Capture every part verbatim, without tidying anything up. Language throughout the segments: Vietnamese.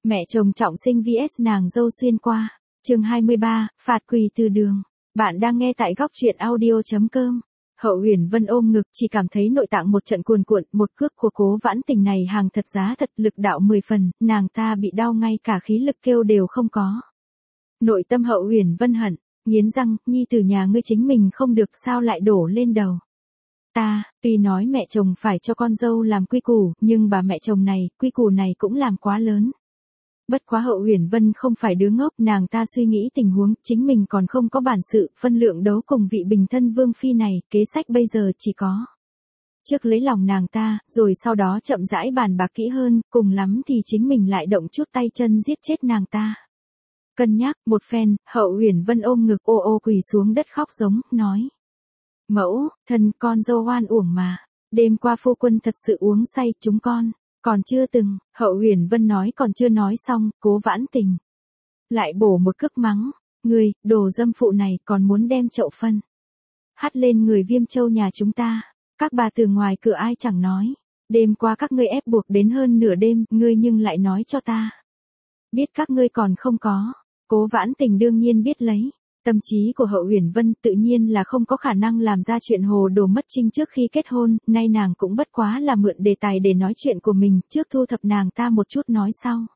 Mẹ chồng trọng sinh vs nàng dâu xuyên qua. Chương hai mươi ba, phạt quỳ từ đường. Bạn đang nghe tại góc truyện audio chấm com. Hậu Huyền Vân ôm ngực, chỉ cảm thấy nội tạng một trận cuồn cuộn, một cước của Cố Vãn Tình này hàng thật giá thật, lực đạo mười phần, nàng ta bị đau ngay cả khí lực kêu đều không có. Nội tâm Hậu Huyền Vân hận, nghiến răng, nhi tử nhà ngươi chính mình không được sao lại đổ lên đầu ta. Tuy nói mẹ chồng phải cho con dâu làm quy củ, nhưng bà mẹ chồng này, quy củ này cũng làm quá lớn. Bất quá Hậu Huyền Vân không phải đứa ngốc, nàng ta suy nghĩ tình huống, chính mình còn không có bản sự, phân lượng đấu cùng vị bình thân vương phi này, kế sách bây giờ chỉ có trước lấy lòng nàng ta, rồi sau đó chậm rãi bàn bạc kỹ hơn, cùng lắm thì chính mình lại động chút tay chân giết chết nàng ta. Cân nhắc một phen, Hậu Huyền Vân ôm ngực ô ô quỳ xuống đất khóc giống, nói: Mẫu, thân, con dâu oan uổng mà. Đêm qua phu quân thật sự uống say, chúng con còn chưa từng. Hậu Huyền Vân nói còn chưa nói xong, Cố Vãn Tình lại bổ một cước mắng: Ngươi, đồ dâm phụ này, còn muốn đem chậu phân hắt lên người Viêm Châu nhà chúng ta. Các bà từ ngoài cửa ai chẳng nói. Đêm qua các ngươi ép buộc đến hơn nửa đêm, ngươi nhưng lại nói cho ta biết các ngươi còn không có. Cố Vãn Tình đương nhiên biết lấy. Tâm trí của Hậu Huyền Vân tự nhiên là không có khả năng làm ra chuyện hồ đồ mất trinh trước khi kết hôn, nay nàng cũng bất quá là mượn đề tài để nói chuyện của mình, trước thu thập nàng ta một chút nói sau.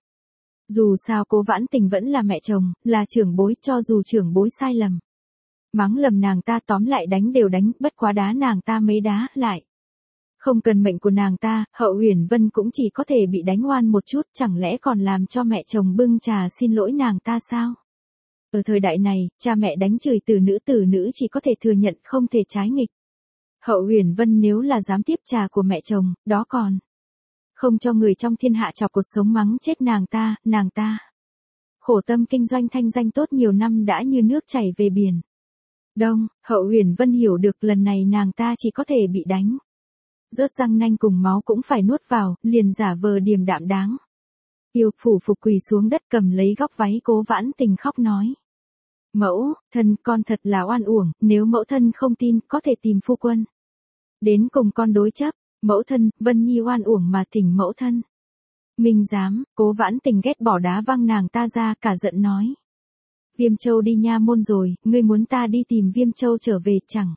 Dù sao Cố Vãn Tình vẫn là mẹ chồng, là trưởng bối, cho dù trưởng bối sai lầm, mắng lầm nàng ta tóm lại đánh đều đánh, bất quá đá nàng ta mấy đá lại. Không cần mệnh của nàng ta, Hậu Huyền Vân cũng chỉ có thể bị đánh oan một chút, chẳng lẽ còn làm cho mẹ chồng bưng trà xin lỗi nàng ta sao? Ở thời đại này, cha mẹ đánh chửi từ nữ từ nữ chỉ có thể thừa nhận, không thể trái nghịch. Hậu Huyền Vân nếu là dám tiếp trà của mẹ chồng, đó còn không cho người trong thiên hạ chọc cột sống mắng chết nàng ta, nàng ta khổ tâm kinh doanh thanh danh tốt nhiều năm đã như nước chảy về biển Đông. Hậu Huyền Vân hiểu được lần này nàng ta chỉ có thể bị đánh rớt răng nanh cùng máu cũng phải nuốt vào, liền giả vờ điềm đạm đáng yêu phủ phục quỳ xuống đất, cầm lấy góc váy Cố Vãn Tình khóc nói: Mẫu, thân, con thật là oan uổng, nếu mẫu thân không tin, có thể tìm phu quân đến cùng con đối chấp. Mẫu thân, Vân Nhi oan uổng mà thỉnh mẫu thân minh giám. Cố Vãn Tình ghét bỏ đá văng nàng ta ra, cả giận nói: Viêm Châu đi nha môn rồi, ngươi muốn ta đi tìm Viêm Châu trở về, chẳng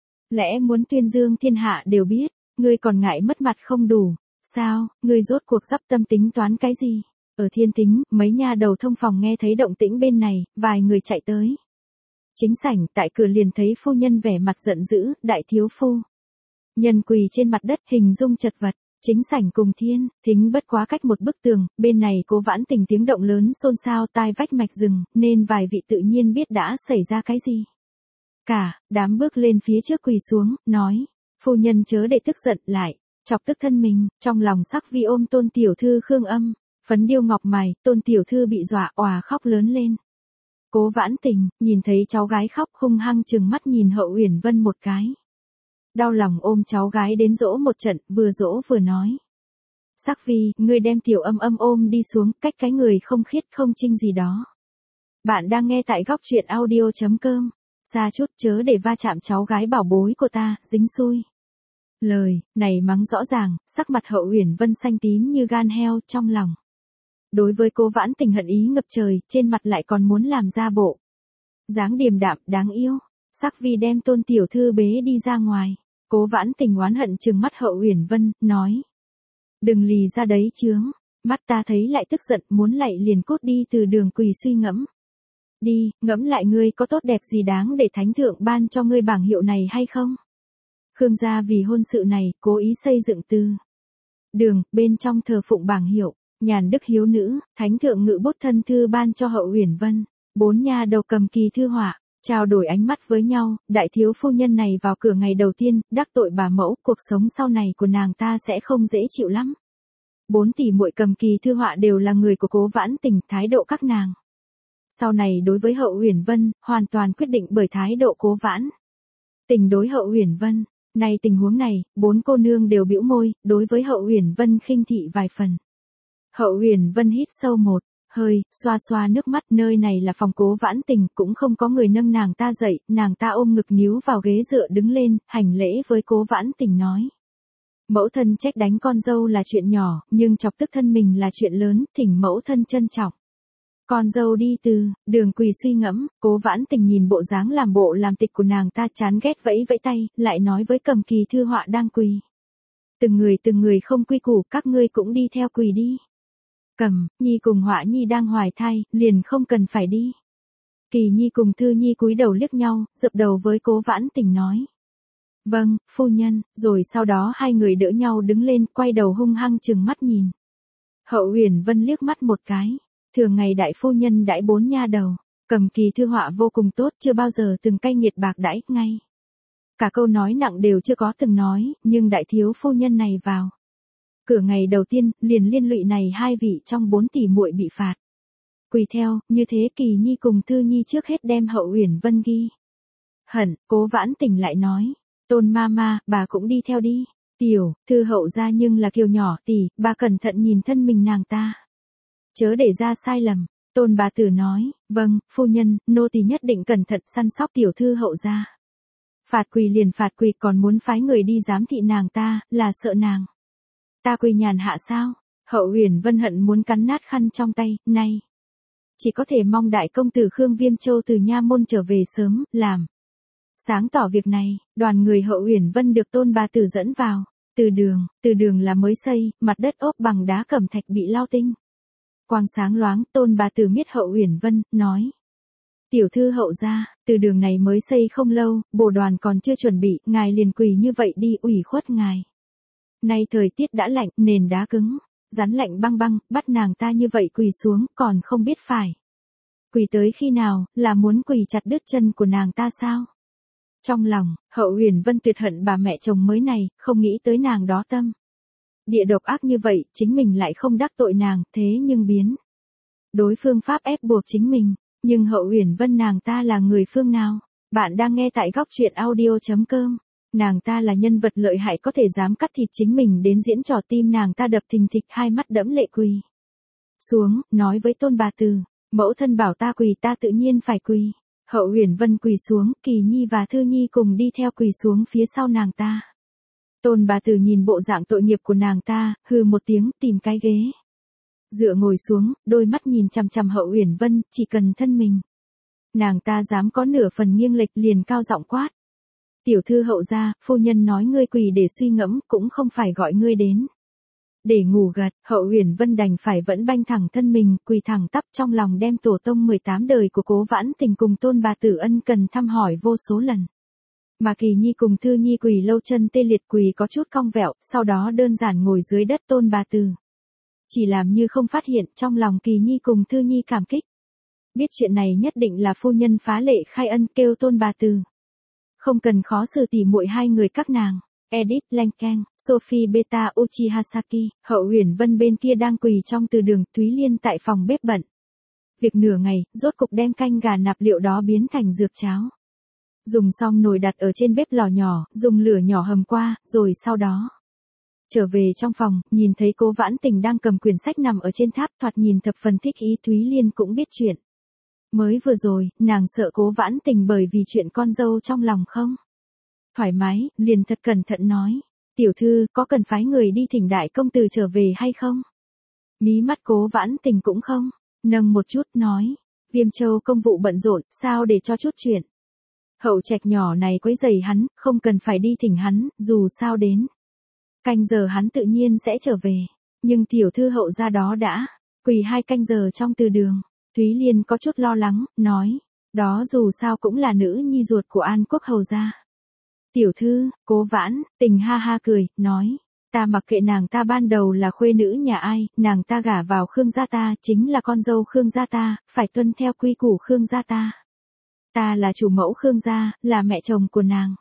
lẽ muốn tuyên dương thiên hạ đều biết, ngươi còn ngại mất mặt không đủ sao? Ngươi rốt cuộc dắp tâm tính toán cái gì? Ở Thiên Tính, mấy nha đầu thông phòng nghe thấy động tĩnh bên này, vài người chạy tới chính sảnh, tại cửa liền thấy phu nhân vẻ mặt giận dữ, đại thiếu phu nhân quỳ trên mặt đất, hình dung chật vật. Chính sảnh cùng Thiên Thính bất quá cách một bức tường, bên này Cố Vãn Tình tiếng động lớn xôn xao tai vách mạch rừng, nên vài vị tự nhiên biết đã xảy ra cái gì. Cả đám bước lên phía trước quỳ xuống, nói: Phu nhân chớ để tức giận, lại chọc tức thân mình. Trong lòng sắc vi ôm Tôn tiểu thư Khương Âm, phấn điêu ngọc mày, Tôn tiểu thư bị dọa òa khóc lớn lên. Cố Vãn Tình nhìn thấy cháu gái khóc, hung hăng trừng mắt nhìn Hậu Huyền Vân một cái. Đau lòng ôm cháu gái đến dỗ một trận, vừa dỗ vừa nói: Sắc vi, ngươi đem tiểu Âm Âm ôm đi xuống, cách cái người không khiết không trinh gì đó. Bạn đang nghe tại góc truyện audio chấm com. Xa chút, chớ để va chạm cháu gái bảo bối của ta, dính xui. Lời này mắng rõ ràng, sắc mặt Hậu Huyền Vân xanh tím như gan heo, trong lòng đối với Cố Vãn Tình hận ý ngập trời, trên mặt lại còn muốn làm ra bộ dáng điềm đạm đáng yêu. Sắc vi đem Tôn tiểu thư bế đi ra ngoài. Cố Vãn Tình oán hận trừng mắt Hậu Huyền Vân, nói: Đừng lì ra đấy chướng, mắt ta thấy lại tức giận, muốn lạy liền cút đi từ đường quỳ suy ngẫm. Đi, ngẫm lại ngươi có tốt đẹp gì đáng để thánh thượng ban cho ngươi bảng hiệu này hay không? Khương gia vì hôn sự này, cố ý xây dựng từ đường, bên trong thờ phụng bảng hiệu, nhàn đức hiếu nữ, thánh thượng ngự bút thân thư ban cho Hậu Huyền Vân. Bốn nha đầu cầm kỳ thư họa, trao đổi ánh mắt với nhau, đại thiếu phu nhân này vào cửa ngày đầu tiên, đắc tội bà mẫu, cuộc sống sau này của nàng ta sẽ không dễ chịu lắm. Bốn tỷ muội cầm kỳ thư họa đều là người của Cố Vãn Tình, thái độ các nàng sau này đối với Hậu Huyền Vân, hoàn toàn quyết định bởi thái độ Cố Vãn Tình đối Hậu Huyền Vân. Nay tình huống này, bốn cô nương đều bĩu môi, đối với Hậu Huyền Vân khinh thị vài phần. Hậu Huyền Vân hít sâu một hơi, xoa xoa nước mắt, nơi này là phòng Cố Vãn Tình, cũng không có người nâng nàng ta dậy, nàng ta ôm ngực níu vào ghế dựa đứng lên, hành lễ với Cố Vãn Tình nói: Mẫu thân trách đánh con dâu là chuyện nhỏ, nhưng chọc tức thân mình là chuyện lớn, thỉnh mẫu thân trân trọng. Con dâu đi từ, đường quỳ suy ngẫm, Cố Vãn Tình nhìn bộ dáng làm bộ làm tịch của nàng ta chán ghét vẫy vẫy tay, lại nói với Cầm Kỳ thư họa đang quỳ. Từng người từng người không quy củ, các ngươi cũng đi theo quỳ đi. Cầm, Nhi cùng Họa Nhi đang hoài thai, liền không cần phải đi. Kỳ Nhi cùng Thư Nhi cúi đầu liếc nhau, dập đầu với Cố Vãn Tình nói. Vâng, phu nhân, rồi sau đó hai người đỡ nhau đứng lên, quay đầu hung hăng chừng mắt nhìn. Hậu Huyền Vân liếc mắt một cái. Thường ngày đại phu nhân đãi bốn nha đầu, Cầm Kỳ thư họa vô cùng tốt, chưa bao giờ từng cay nghiệt bạc đãi, ngay. Cả câu nói nặng đều chưa có từng nói, nhưng đại thiếu phu nhân này vào. Cửa ngày đầu tiên, liền liên lụy này hai vị trong bốn tỷ muội bị phạt. Quỳ theo, như thế Kỳ Nhi cùng Thư Nhi trước hết đem Hậu Huyền Vân ghi. Hận, Cố Vãn Tình lại nói, Tôn ma ma, bà cũng đi theo đi. Tiểu, Thư hậu ra nhưng là kiều nhỏ tỷ, bà cẩn thận nhìn thân mình nàng ta. Chớ để ra sai lầm, Tôn bà tử nói, vâng, phu nhân, nô tỳ nhất định cẩn thận săn sóc tiểu thư hậu ra. Phạt quỳ liền phạt quỳ, còn muốn phái người đi giám thị nàng ta, là sợ nàng. Ta quỳ nhàn hạ sao? Hậu Huyền Vân hận muốn cắn nát khăn trong tay, nay. Chỉ có thể mong đại công tử Khương Viêm Châu từ nha môn trở về sớm, làm. Sáng tỏ việc này, đoàn người Hậu Huyền Vân được Tôn bà tử dẫn vào. Từ đường, từ đường là mới xây, mặt đất ốp bằng đá cẩm thạch bị lau tinh. Quang sáng loáng, Tôn bà tử miết Hậu Huyền Vân, nói. Tiểu thư hậu gia, từ đường này mới xây không lâu, bổ đoàn còn chưa chuẩn bị, ngài liền quỳ như vậy đi, ủy khuất ngài. Nay thời tiết đã lạnh, nền đá cứng, rắn lạnh băng băng, bắt nàng ta như vậy quỳ xuống, còn không biết phải. Quỳ tới khi nào, là muốn quỳ chặt đứt chân của nàng ta sao? Trong lòng, Hậu Huyền Vân tuyệt hận bà mẹ chồng mới này, không nghĩ tới nàng đó tâm. Địa độc ác như vậy, chính mình lại không đắc tội nàng, thế nhưng biến. Đối phương pháp ép buộc chính mình, nhưng Hậu Huyền Vân nàng ta là người phương nào? Bạn đang nghe tại góc truyện audio chấm com. Nàng ta là nhân vật lợi hại có thể dám cắt thịt chính mình đến diễn trò, tim nàng ta đập thình thịch, hai mắt đẫm lệ quỳ xuống, nói với Tôn bà tử, mẫu thân bảo ta quỳ ta tự nhiên phải quỳ. Hậu Huyền Vân quỳ xuống, Kỳ Nhi và Thư Nhi cùng đi theo quỳ xuống phía sau nàng ta. Tôn bà tử nhìn bộ dạng tội nghiệp của nàng ta, hừ một tiếng, tìm cái ghế. Dựa ngồi xuống, đôi mắt nhìn chằm chằm Hậu Huyền Vân, chỉ cần thân mình. Nàng ta dám có nửa phần nghiêng lệch, liền cao giọng quát. Tiểu thư hậu gia, phu nhân nói ngươi quỳ để suy ngẫm, cũng không phải gọi ngươi đến. Để ngủ gật, Hậu Huyền Vân đành phải vẫn banh thẳng thân mình, quỳ thẳng tắp, trong lòng đem tổ tông mười tám đời của Cố Vãn Tình cùng Tôn bà tử ân cần thăm hỏi vô số lần. Mà Kỳ Nhi cùng Thư Nhi quỳ lâu chân tê liệt, quỳ có chút cong vẹo, sau đó đơn giản ngồi dưới đất Tôn bà tử. Chỉ làm như không phát hiện, trong lòng Kỳ Nhi cùng Thư Nhi cảm kích. Biết chuyện này nhất định là phu nhân phá lệ khai ân, kêu Tôn bà tử. Không cần khó xử tỉ muội hai người các nàng. Edith Lenken, Sophie Beta Uchiha Saki, Hậu Huyền Vân bên kia đang quỳ trong từ đường, Thúy Liên tại phòng bếp bận. Việc nửa ngày, rốt cục đem canh gà nạp liệu đó biến thành dược cháo. Dùng xong nồi đặt ở trên bếp lò nhỏ, dùng lửa nhỏ hầm qua, rồi sau đó. Trở về trong phòng, nhìn thấy Cố Vãn Tình đang cầm quyển sách nằm ở trên tháp, thoạt nhìn thập phần thích ý. Thúy Liên cũng biết chuyện. Mới vừa rồi, nàng sợ Cố Vãn Tình bởi vì chuyện con dâu trong lòng không thoải mái, liền thật cẩn thận nói. Tiểu thư, có cần phái người đi thỉnh đại công tử trở về hay không? Mí mắt Cố Vãn Tình cũng không nâng một chút, nói. Viêm Châu công vụ bận rộn, sao để cho chút chuyện. Hậu trạch nhỏ này quấy rầy hắn, không cần phải đi thỉnh hắn, dù sao đến. Canh giờ hắn tự nhiên sẽ trở về. Nhưng tiểu thư hậu ra đó đã quỳ hai canh giờ trong từ đường. Thúy Liên có chút lo lắng, nói. Đó dù sao cũng là nữ nhi ruột của An Quốc hầu gia. Tiểu thư, Cố Vãn Tình ha ha cười, nói. Ta mặc kệ nàng ta ban đầu là khuê nữ nhà ai, nàng ta gả vào Khương gia ta, chính là con dâu Khương gia ta, phải tuân theo quy củ Khương gia ta. Ta là chủ mẫu Khương gia, là mẹ chồng của nàng.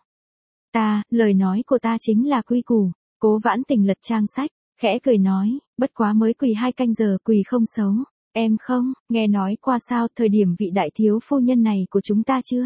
Ta, lời nói của ta chính là quy củ. Cố Vãn Tình lật trang sách, khẽ cười nói, bất quá mới quỳ hai canh giờ, quỳ không xấu. Em không, nghe nói qua sao, thời điểm vị đại thiếu phu nhân này của chúng ta chưa?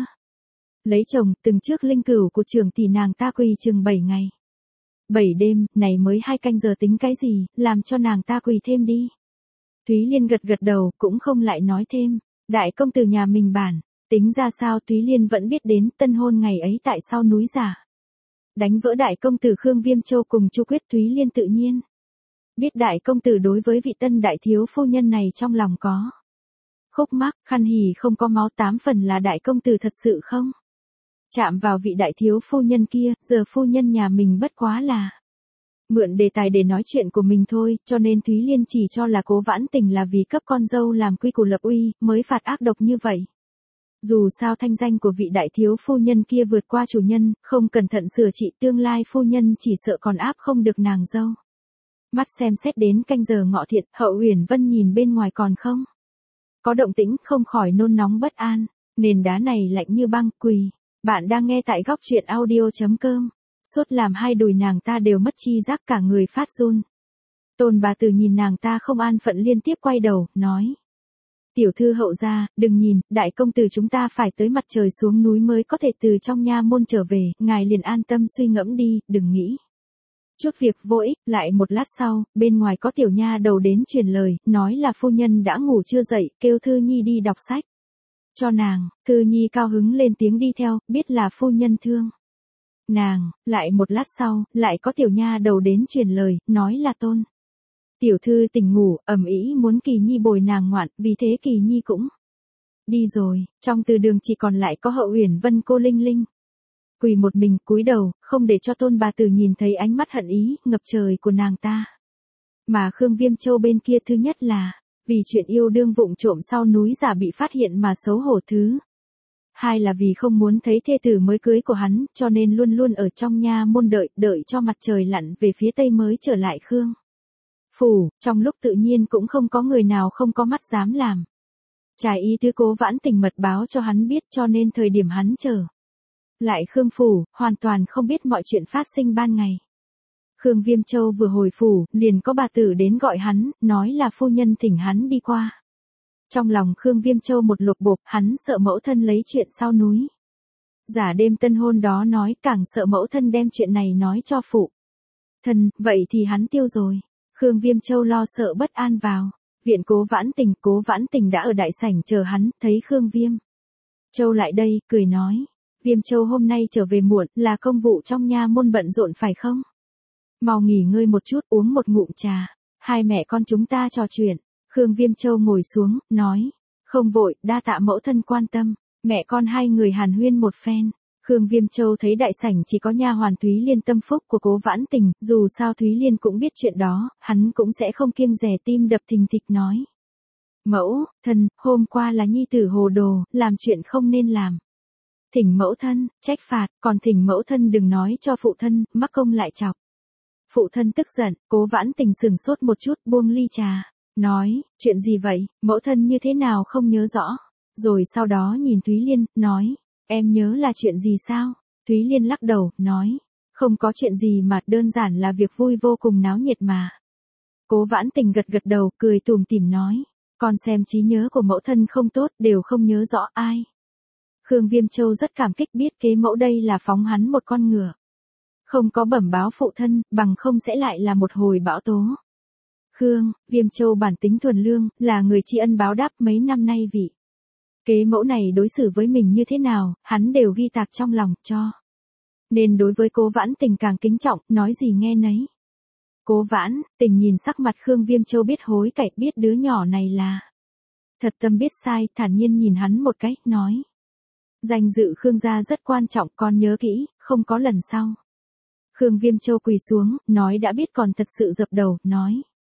Lấy chồng, từng trước linh cửu của trưởng tỷ nàng ta quỳ chừng bảy ngày. bảy đêm, này mới hai canh giờ tính cái gì, làm cho nàng ta quỳ thêm đi. Thúy Liên gật gật đầu, cũng không lại nói thêm. Đại công tử nhà mình bản, tính ra sao Thúy Liên vẫn biết đến tân hôn ngày ấy tại sau núi giả. Đánh vỡ đại công tử Khương Viêm Châu cùng Chu Quyết Thúy Liên tự nhiên biết đại công tử đối với vị tân đại thiếu phu nhân này trong lòng có khúc mắc, khăn hỉ không có máu, tám phần là đại công tử thật sự không chạm vào vị đại thiếu phu nhân kia, giờ phu nhân nhà mình bất quá là mượn đề tài để nói chuyện của mình thôi, cho nên Thúy Liên chỉ cho là Cố Vãn Tình là vì cấp con dâu làm quy củ lập uy, mới phạt ác độc như vậy. Dù sao thanh danh của vị đại thiếu phu nhân kia vượt qua chủ nhân, không cẩn thận sửa trị tương lai phu nhân chỉ sợ còn áp không được nàng dâu. Mắt xem xét đến canh giờ ngọ thiện, Hậu Uyển Vân nhìn bên ngoài còn không có động tĩnh, không khỏi nôn nóng bất an, nền đá này lạnh như băng, quỳ. Bạn đang nghe tại góc truyện audio chấm com. Suốt làm hai đùi nàng ta đều mất chi giác, cả người phát run. Tôn bà tử nhìn nàng ta không an phận liên tiếp quay đầu, nói. Tiểu thư Hậu gia, đừng nhìn, đại công tử chúng ta phải tới mặt trời xuống núi mới có thể từ trong nha môn trở về, ngài liền an tâm suy ngẫm đi, đừng nghĩ chút việc vô ích. Lại một lát sau, bên ngoài có tiểu nha đầu đến truyền lời, nói là phu nhân đã ngủ chưa dậy, kêu Thư Nhi đi đọc sách cho nàng. Thư Nhi cao hứng lên tiếng đi theo, biết là phu nhân thương nàng. Lại một lát sau, lại có tiểu nha đầu đến truyền lời, nói là Tôn tiểu thư tỉnh ngủ, ầm ĩ muốn Kỳ Nhi bồi nàng ngoạn, vì thế Kỳ Nhi cũng đi rồi. Trong từ đường chỉ còn lại có Hậu Uyển Vân cô Linh Linh, quỳ một mình cúi đầu, không để cho Tôn bà tử nhìn thấy ánh mắt hận ý ngập trời của nàng ta. Mà Khương Viêm Châu bên kia, thứ nhất là vì chuyện yêu đương vụng trộm sau núi giả bị phát hiện mà xấu hổ, thứ hai là vì không muốn thấy thê tử mới cưới của hắn, cho nên luôn luôn ở trong nha môn đợi, đợi cho mặt trời lặn về phía tây mới trở lại Khương phủ. Trong lúc tự nhiên cũng không có người nào không có mắt dám làm trái ý tứ Cố Vãn Tình mật báo cho hắn biết, cho nên thời điểm hắn trở lại Khương phủ, hoàn toàn không biết mọi chuyện phát sinh ban ngày. Khương Viêm Châu vừa hồi phủ, liền có bà tử đến gọi hắn, nói là phu nhân thỉnh hắn đi qua. Trong lòng Khương Viêm Châu một lột bột, hắn sợ mẫu thân lấy chuyện sau núi giả đêm tân hôn đó nói, càng sợ mẫu thân đem chuyện này nói cho phụ thân, vậy thì hắn tiêu rồi. Khương Viêm Châu lo sợ bất an vào viện Cố Vãn Tình. Cố Vãn Tình đã ở đại sảnh chờ hắn, thấy Khương Viêm Châu lại đây, cười nói. Viêm Châu hôm nay trở về muộn, là công vụ trong nha môn bận rộn phải không? Mau nghỉ ngơi một chút, uống một ngụm trà, hai mẹ con chúng ta trò chuyện. Khương Viêm Châu ngồi xuống, nói. Không vội, đa tạ mẫu thân quan tâm. Mẹ con hai người hàn huyên một phen. Khương Viêm Châu thấy đại sảnh chỉ có nha hoàn Thúy Liên tâm phúc của Cố Vãn Tình, dù sao Thúy Liên cũng biết chuyện đó, hắn cũng sẽ không kiêng dè, tim đập thình thịch nói. Mẫu thân, hôm qua là nhi tử hồ đồ, làm chuyện không nên làm. Thỉnh mẫu thân trách phạt, còn thỉnh mẫu thân đừng nói cho phụ thân, mắc công lại chọc phụ thân tức giận. Cố Vãn Tình sừng sốt một chút, buông ly trà, nói, chuyện gì vậy, mẫu thân như thế nào không nhớ rõ. Rồi sau đó nhìn Thúy Liên, nói, em nhớ là chuyện gì sao? Thúy Liên lắc đầu, nói, không có chuyện gì mà, đơn giản là việc vui vô cùng náo nhiệt mà. Cố Vãn Tình gật gật đầu, cười tủm tỉm nói, con xem trí nhớ của mẫu thân không tốt, đều không nhớ rõ ai. Khương Viêm Châu rất cảm kích, biết kế mẫu đây là phóng hắn một con ngựa. Không có bẩm báo phụ thân, bằng không sẽ lại là một hồi bão tố. Khương Viêm Châu bản tính thuần lương, là người tri ân báo đáp, mấy năm nay vị kế mẫu này đối xử với mình như thế nào, hắn đều ghi tạc trong lòng, cho nên đối với Cố Vãn Tình càng kính trọng, nói gì nghe nấy. Cố Vãn Tình nhìn sắc mặt Khương Viêm Châu biết hối cải, biết đứa nhỏ này là thật tâm biết sai, thản nhiên nhìn hắn một cái, nói. Danh dự Khương gia rất quan trọng, con nhớ kỹ, không có lần sau. Khương Viêm Châu quỳ xuống, nói đã biết, còn thật sự dập đầu, nói.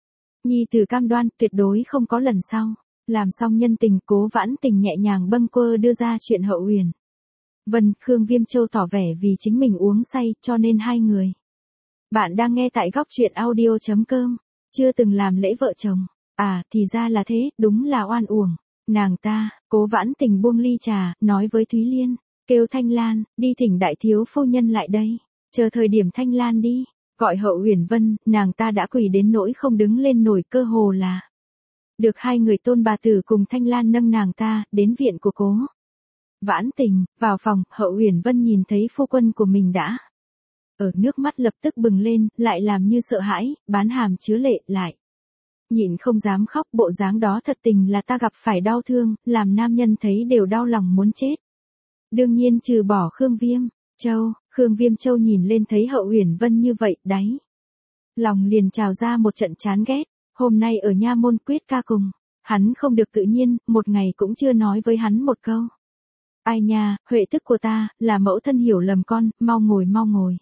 Nhi tử cam đoan, tuyệt đối không có lần sau. Làm xong nhân tình, Cố Vãn Tình nhẹ nhàng bâng quơ đưa ra chuyện Hậu Uyển Vân. Khương Viêm Châu tỏ vẻ vì chính mình uống say, cho nên hai người. Bạn đang nghe tại góc truyện audio chấm com. Chưa từng làm lễ vợ chồng. À, thì ra là thế, đúng là oan uổng. Nàng ta, Cố Vãn Tình buông ly trà, nói với Thúy Liên, kêu Thanh Lan, đi thỉnh đại thiếu phu nhân lại đây, chờ thời điểm Thanh Lan đi, gọi Hậu Uyển Vân, nàng ta đã quỳ đến nỗi không đứng lên nổi, cơ hồ là được hai người Tôn bà tử cùng Thanh Lan nâng nàng ta, đến viện của Cố Vãn Tình. Vào phòng, Hậu Uyển Vân nhìn thấy phu quân của mình đã ở, nước mắt lập tức bừng lên, lại làm như sợ hãi, bán hàm chứa lệ, lại nhịn không dám khóc, bộ dáng đó thật tình là ta gặp phải đau thương, làm nam nhân thấy đều đau lòng muốn chết. Đương nhiên trừ bỏ Khương Viêm Châu, Khương Viêm Châu nhìn lên thấy Hậu Uyển Vân như vậy, đáy lòng liền trào ra một trận chán ghét, hôm nay ở nha môn quyết ca cùng, hắn không được tự nhiên, một ngày cũng chưa nói với hắn một câu. Ai nha, Huệ tức của ta, là mẫu thân hiểu lầm con, mau ngồi mau ngồi.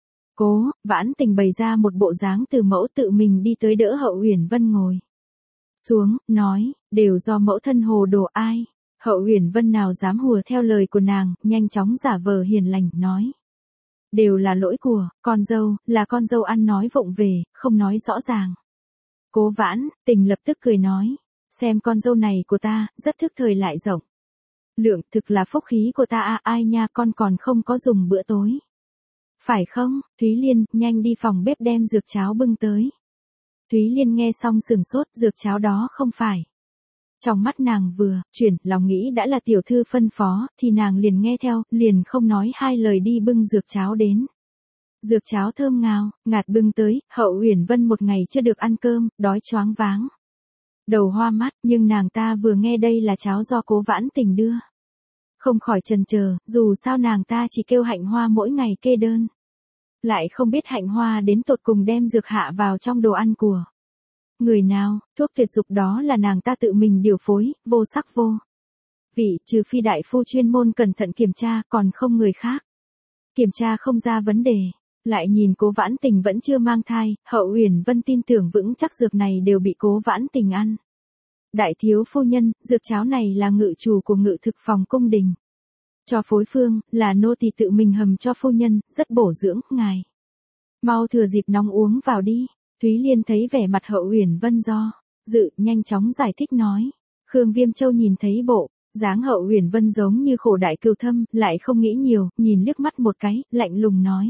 Cố Vãn Tình bày ra một bộ dáng từ mẫu tự mình đi tới đỡ Hậu Uyển Vân ngồi xuống, nói, đều do mẫu thân hồ đồ ai. Hậu Uyển Vân nào dám hùa theo lời của nàng, nhanh chóng giả vờ hiền lành, nói. Đều là lỗi của, con dâu, là con dâu ăn nói vụng về, không nói rõ ràng. Cố Vãn Tình lập tức cười nói, xem con dâu này của ta, rất thức thời lại rộng lượng, thực là phúc khí của ta à, ai nha, con còn không có dùng bữa tối. Phải không, Thúy Liên, nhanh đi phòng bếp đem dược cháo bưng tới. Thúy Liên nghe xong sừng sốt, dược cháo đó không phải. Trong mắt nàng vừa chuyển, lòng nghĩ đã là tiểu thư phân phó, thì nàng liền nghe theo, liền không nói hai lời đi bưng dược cháo đến. Dược cháo thơm ngào, ngạt bưng tới, Hậu Uyển Vân một ngày chưa được ăn cơm, đói choáng váng. Đầu hoa mắt, nhưng nàng ta vừa nghe đây là cháo do Cố Vãn Tình đưa. Không khỏi chần chờ, dù sao nàng ta chỉ kêu Hạnh Hoa mỗi ngày kê đơn. Lại không biết Hạnh Hoa đến tột cùng đem dược hạ vào trong đồ ăn của người nào, thuốc tuyệt dục đó là nàng ta tự mình điều phối, vô sắc vô vị, trừ phi đại phu chuyên môn cẩn thận kiểm tra, còn không người khác kiểm tra không ra vấn đề. Lại nhìn Cố Vãn Tình vẫn chưa mang thai, Hậu Uyển Vân tin tưởng vững chắc dược này đều bị Cố Vãn Tình ăn. Đại thiếu phu nhân, dược cháo này là ngự chủ của ngự thực phòng cung đình. Cho phối phương, là nô tỳ tự mình hầm cho phu nhân, rất bổ dưỡng, ngài. Mau thừa dịp nóng uống vào đi. Thúy Liên thấy vẻ mặt Hậu Uyển Vân do dự, nhanh chóng giải thích nói. Khương Viêm Châu nhìn thấy bộ dáng Hậu Uyển Vân giống như khổ đại cừu thâm, lại không nghĩ nhiều, nhìn liếc mắt một cái, lạnh lùng nói.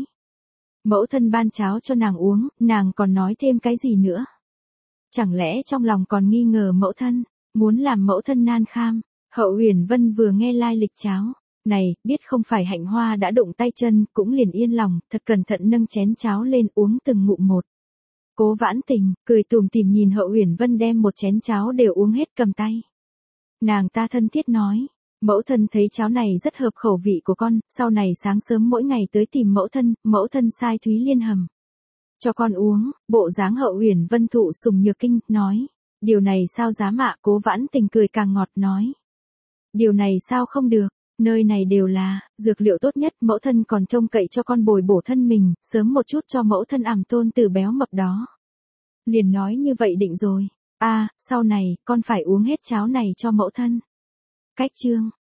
Mẫu thân ban cháo cho nàng uống, nàng còn nói thêm cái gì nữa? Chẳng lẽ trong lòng còn nghi ngờ mẫu thân, muốn làm mẫu thân nan kham? Hậu Uyển Vân vừa nghe lai lịch cháo này, biết không phải Hạnh Hoa đã đụng tay chân, cũng liền yên lòng, thật cẩn thận nâng chén cháo lên uống từng ngụm một. Cố Vãn Tình cười tủm tỉm nhìn Hậu Uyển Vân đem một chén cháo đều uống hết cầm tay. Nàng ta thân thiết nói, mẫu thân thấy cháo này rất hợp khẩu vị của con, sau này sáng sớm mỗi ngày tới tìm mẫu thân, mẫu thân sai Thúy Liên hầm cho con uống. Bộ dáng Hậu Uyển Vân thụ sủng nhược kinh, nói, điều này sao dám ạ? Cố Vãn Tình cười càng ngọt nói, điều này sao không được, nơi này đều là dược liệu tốt nhất, mẫu thân còn trông cậy cho con bồi bổ thân mình, sớm một chút cho mẫu thân ẵm tôn tử béo mập đó. Liền nói như vậy định rồi, a, à, sau này con phải uống hết cháo này cho mẫu thân. Cách chương